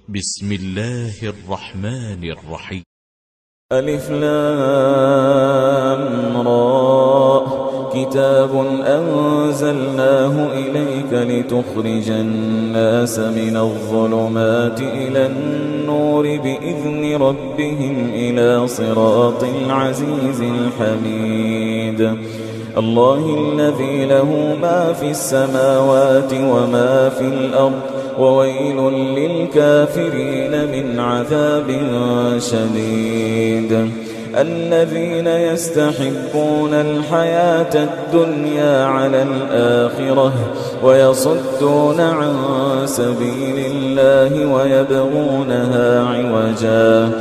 بسم الله الرحمن الرحيم. ألف لام را كتاب أنزلناه إليك لتخرج الناس من الظلمات إلى النور بإذن ربهم إلى صراط العزيز الحميد. الله الذي له ما في السماوات وما في الأرض وويل للكافرين من عذاب شديد. الذين يستحبون الحياة الدنيا على الآخرة ويصدون عن سبيل الله ويبغونها عوجا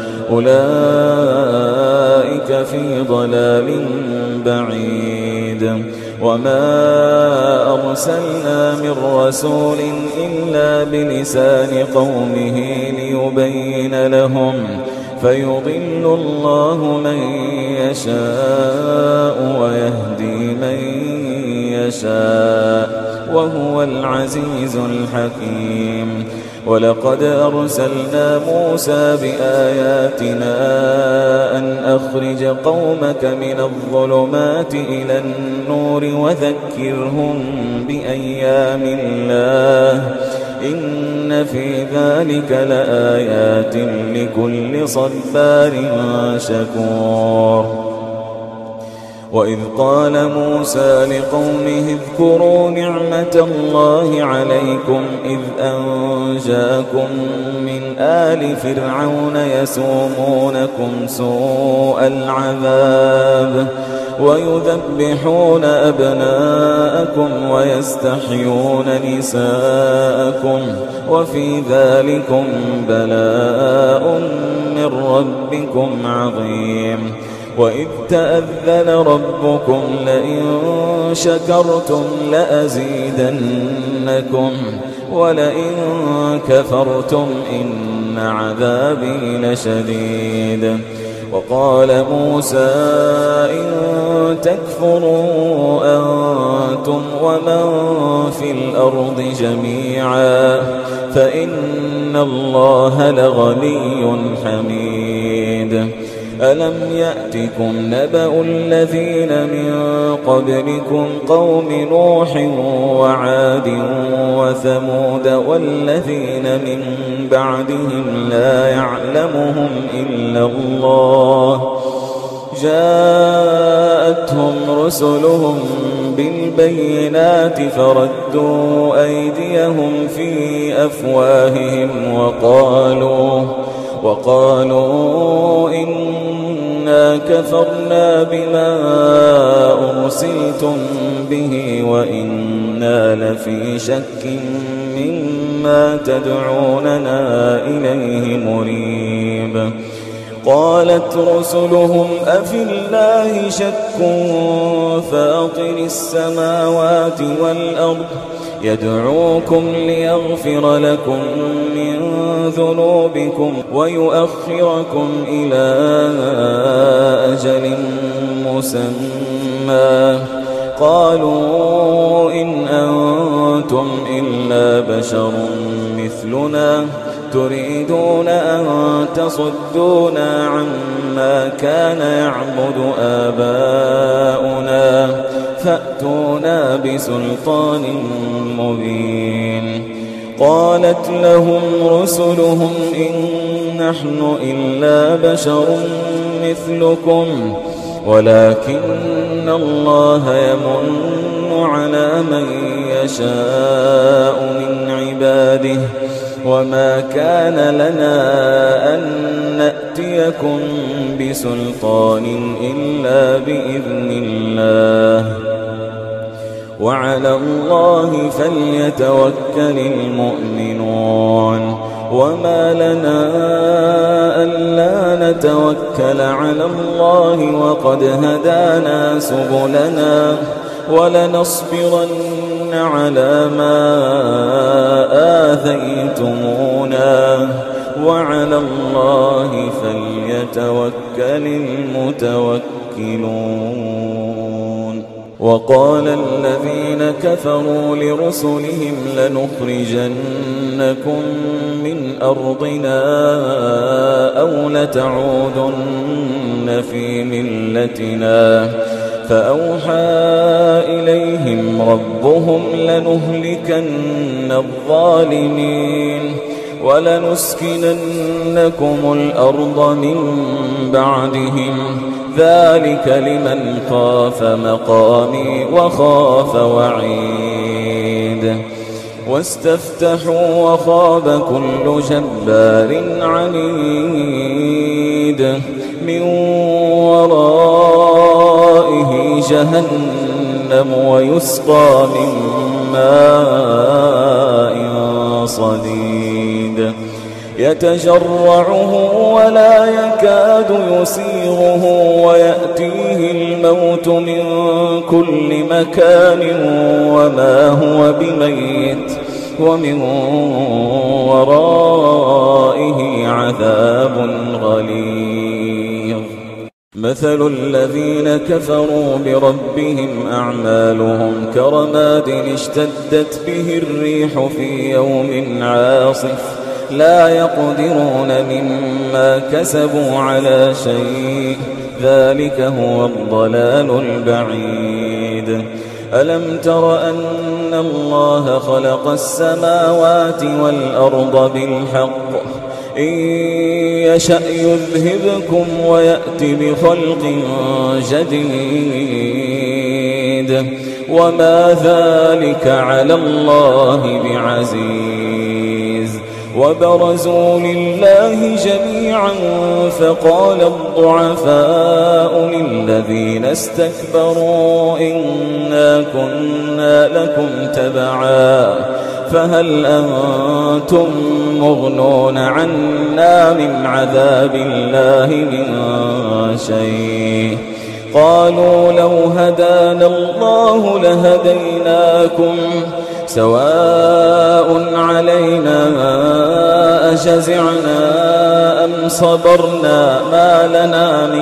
أولئك في ضلال بعيد. وما أرسلنا من رسول إلا بلسان قومه ليبين لهم فيضل الله من يشاء ويهدي من يشاء وهو العزيز الحكيم. ولقد أرسلنا موسى بآياتنا أن أخرج قومك من الظلمات إلى النور وذكرهم بأيام الله إن في ذلك لآيات لكل صبار شكور. وإذ قال موسى لقومه اذكروا نعمة الله عليكم إذ أنجاكم من آل فرعون يسومونكم سوء العذاب ويذبحون أبناءكم ويستحيون نساءكم وفي ذلكم بلاء من ربكم عظيم. وإذ تأذن ربكم لئن شكرتم لأزيدنكم ولئن كفرتم إن عذابي لشديد. وقال موسى إن تكفروا أنتم ومن في الأرض جميعا فإن الله لغني حميد. ألم يأتكم نبأ الذين من قبلكم قوم نوح وعاد وثمود والذين من بعدهم لا يعلمهم إلا الله جاءتهم رسلهم بالبينات فردوا أيديهم في أفواههم وقالوا إنا كفرنا بما أرسلتم به وإنا لفي شك مما تدعوننا إليه مريب. قالت رسلهم أفي الله شك فاطر السماوات والأرض يدعوكم ليغفر لكم من ذنوبكم ويؤخركم إلى أجل مسمى قالوا إن أنتم إلا بشر مثلنا تريدون أن تصدونا عما كان يعبد آباؤنا فأتونا بسلطان مبين. قالت لهم رسلهم إن نحن إلا بشر مثلكم ولكن الله يمن على من يشاء من عباده وما كان لنا أن نأتيكم بسلطان إلا بإذن الله وعلى الله فليتوكل المؤمنون. وما لنا ألا نتوكل على الله وقد هدانا سبلنا ولنصبرن على ما آذيتمونا وعلى الله فليتوكل المتوكلون. وقال الذين كفروا لرسلهم لنخرجنكم من أرضنا أو لتعودن في ملتنا فأوحى إليهم ربهم لنهلكن الظالمين ولنسكننكم الأرض من بعدهم ذلك لمن خاف مقامي وخاف وعيد واستفتحوا وخاب كل جبار عنيد من ورائه جهنم ويسقى من ماء صديد يتجرعه ولا يكاد يسيغه ويأتيه الموت من كل مكان وما هو بميت ومن ورائه عذاب غليظ مثل الذين كفروا بربهم أعمالهم كرماد اشتدت به الريح في يوم عاصف لا يقدرون مما كسبوا على شيء ذلك هو الضلال البعيد ألم تر أن الله خلق السماوات والأرض بالحق إن يشأ يذهبكم ويأت بخلق جديد وما ذلك على الله بعزيز وبرزوا لله جميعا فقال الضعفاء للذين استكبروا إنا كنا لكم تبعا فهل أنتم مغنون عنا من عذاب الله من شيء قالوا لو هدانا الله لهديناكم سواء علينا أجزعنا أم صبرنا ما لنا من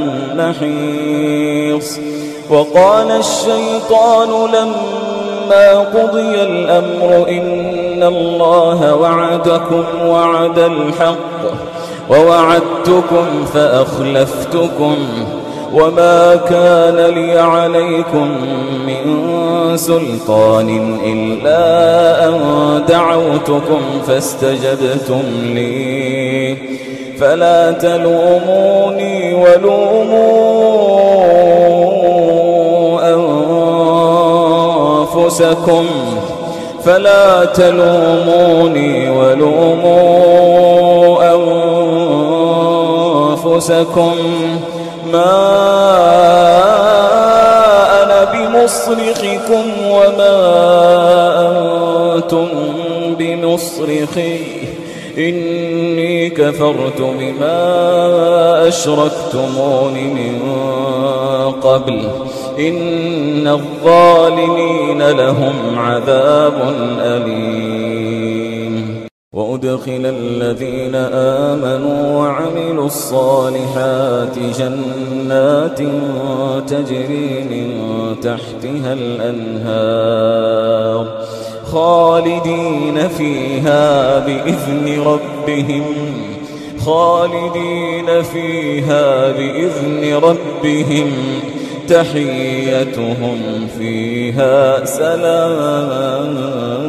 محيص وقال الشيطان لما قضي الأمر إن الله وعدكم وعد الحق ووعدتكم فأخلفتكم وما كان لي عليكم من سلطان إلا أن دعوتكم فاستجبتم لي فلا تلوموني ولوموا أنفسكم ما أنا بمصرخكم وما أنتم بمصرخي إني كفرت بما أشركتمون من قبل إن الظالمين لهم عذاب أليم وأدخل الذين آمنوا وعملوا الصالحات جنات تجري من تحتها الأنهار خالدين فيها بإذن ربهم تحيتهم فيها سلام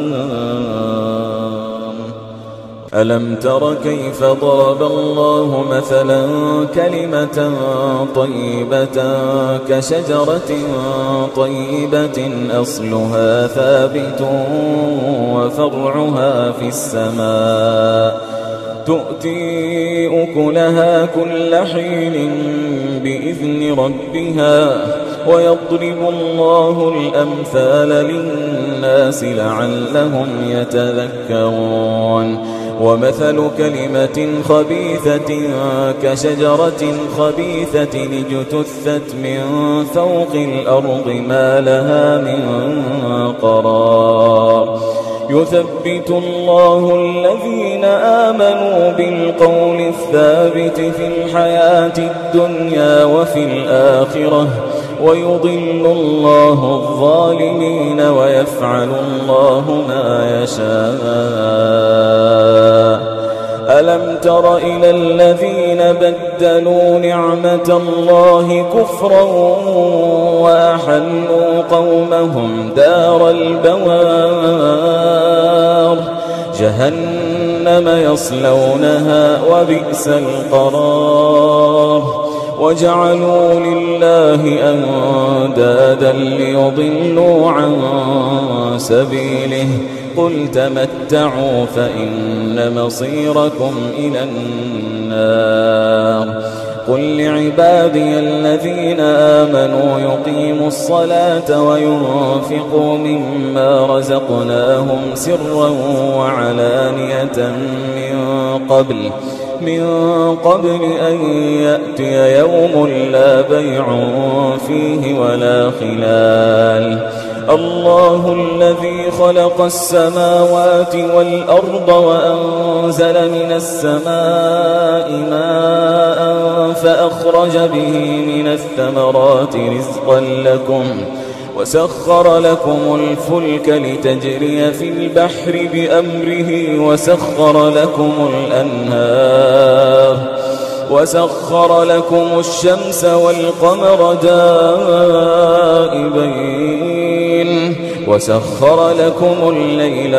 ألم تر كيف ضرب الله مثلا كلمة طيبة كشجرة طيبة أصلها ثابت وفرعها في السماء تؤتي أكلها كل حين بإذن ربها ويضرب الله الأمثال للناس لعلهم يتذكرون ومثل كلمة خبيثة كشجرة خبيثة اجتثت من فوق الأرض ما لها من قرار يثبت الله الذين آمنوا بالقول الثابت في الحياة الدنيا وفي الآخرة ويضل الله الظالمين ويفعل الله ما يشاء. ألم تر إلى الذين بدلوا نعمة الله كفرا وأحلوا قومهم دار البوار جهنم يصلونها وبئس القرار وجعلوا لله أندادا ليضلوا عن سبيله قل تمتعوا فإن مصيركم إلى النار. قل لعبادي الذين آمنوا يقيموا الصلاة وينفقوا مما رزقناهم سرا وعلانية من قبل أن يأتي يوم لا بيع فيه ولا خلال. الله الذي خلق السماوات والأرض وأنزل من السماء ماء فأخرج به من الثمرات رزقا لكم وسخر لكم الفلك لتجري في البحر بأمره وسخر لكم الشمس والقمر دائبين وسخر لكم الليل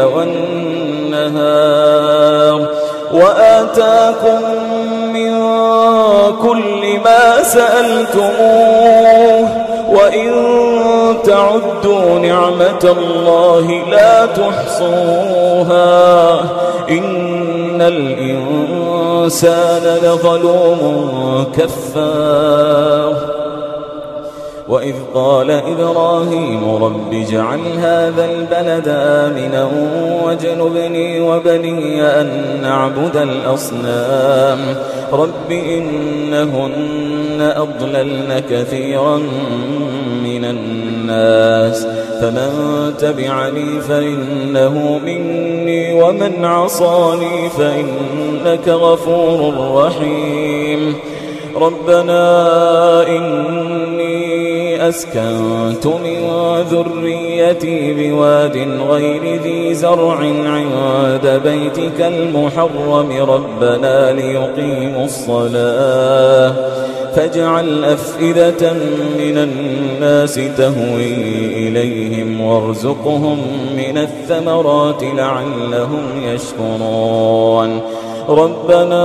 والنهار وآتاكم من كل ما سألتموه وإن تعدوا نعمة الله لا تحصوها إن الإنسان لظلوم كفار. وإذ قال إبراهيم رب اجعل هذا البلد آمنا واجنبني وبني أن نعبد الأصنام رب إنهن أضللن كثيرا من الناس فمن تبعني فإنه مني ومن عصاني فإنك غفور رحيم. ربنا إني أسكنت من ذريتي بواد غير ذي زرع عند بيتك المحرم ربنا ليقيموا الصلاة فاجعل أفئدة من الناس تهوي إليهم وارزقهم من الثمرات لعلهم يشكرون. ربنا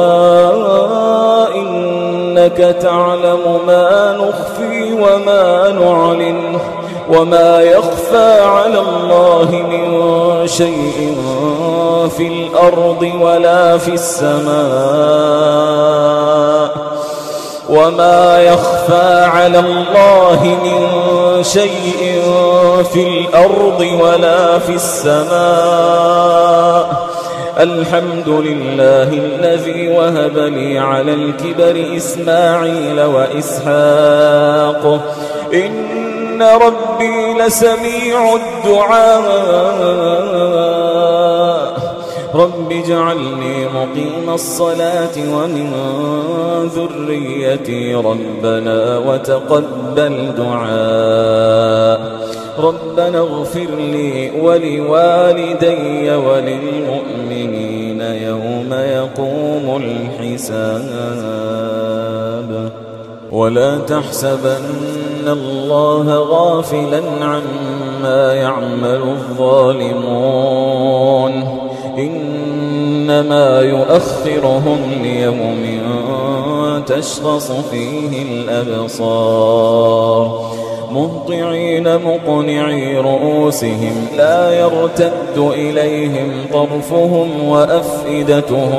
إنك تعلم ما نخفي وما نعلن وما يخفى على الله من شيء في الأرض ولا في السماء وما يخفى على الله من شيء في الأرض ولا في السماء. الحمد لله الذي وهب لي على الكبر إسماعيل وإسحاق إن ربي لسميع الدعاء. رب اجعلني مقيم الصلاة ومن ذريتي ربنا وتقبل دعاء. ربنا اغفر لي ولوالدي وللمؤمنين يوم يقوم الحساب. ولا تحسبن الله غافلا عما يعمل الظالمون إنما يؤخرهم ليوم تشخص فيه الأبصار مهطعين مقنعي رؤوسهم لا يرتد إليهم طرفهم وأفئدتهم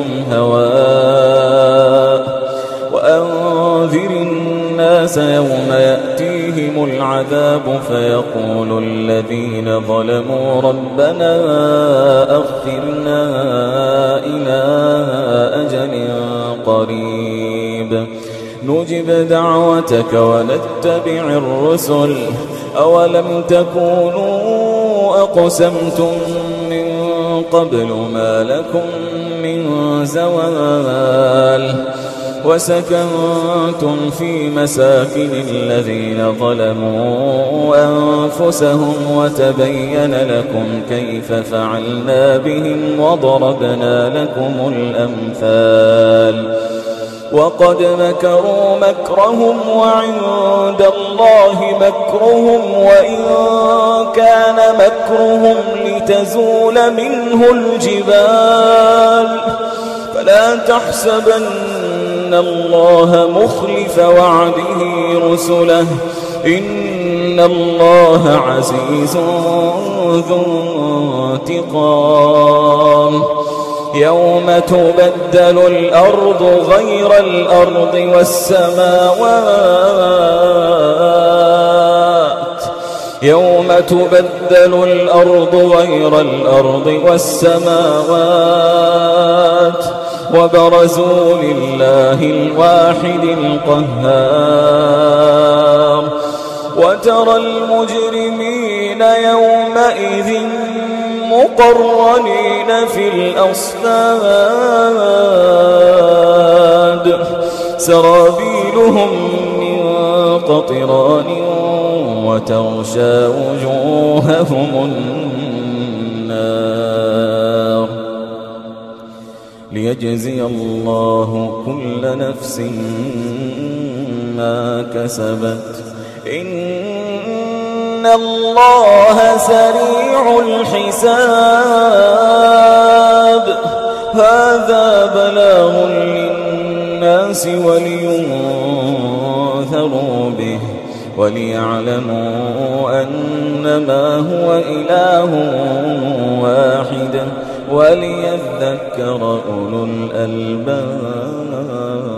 هواء. وأنذر الناس يوم يأتيهم العذاب فيقول الذين ظلموا ربنا أخرنا إلى أجل قريب نجب دعوتك ونتبع الرسل أولم تكونوا أقسمتم من قبل ما لكم من زوال. وسكنتم في مساكن الذين ظلموا أنفسهم وتبين لكم كيف فعلنا بهم وضربنا لكم الأمثال وقد مكروا مكرهم وعند الله مكرهم وإن كان مكرهم لتزول منه الجبال فلا تحسبن الله مخلف وعده رسله إن الله عزيز ذو انتقام يوم تبدل الأرض غير الأرض والسماوات يوم تبدل الأرض غير الأرض والسماوات وبرزوا لله الواحد القهار وترى المجرمين يومئذ مقرنين في الأصفاد سرابيلهم من قطران وتغشى وجوههم النار ليجزي الله كل نفس ما كسبت إن الله سريع الحساب هذا بلاغ للناس ولينذروا به وليعلموا أنما هو إله واحد وليذكر أولو الألباب.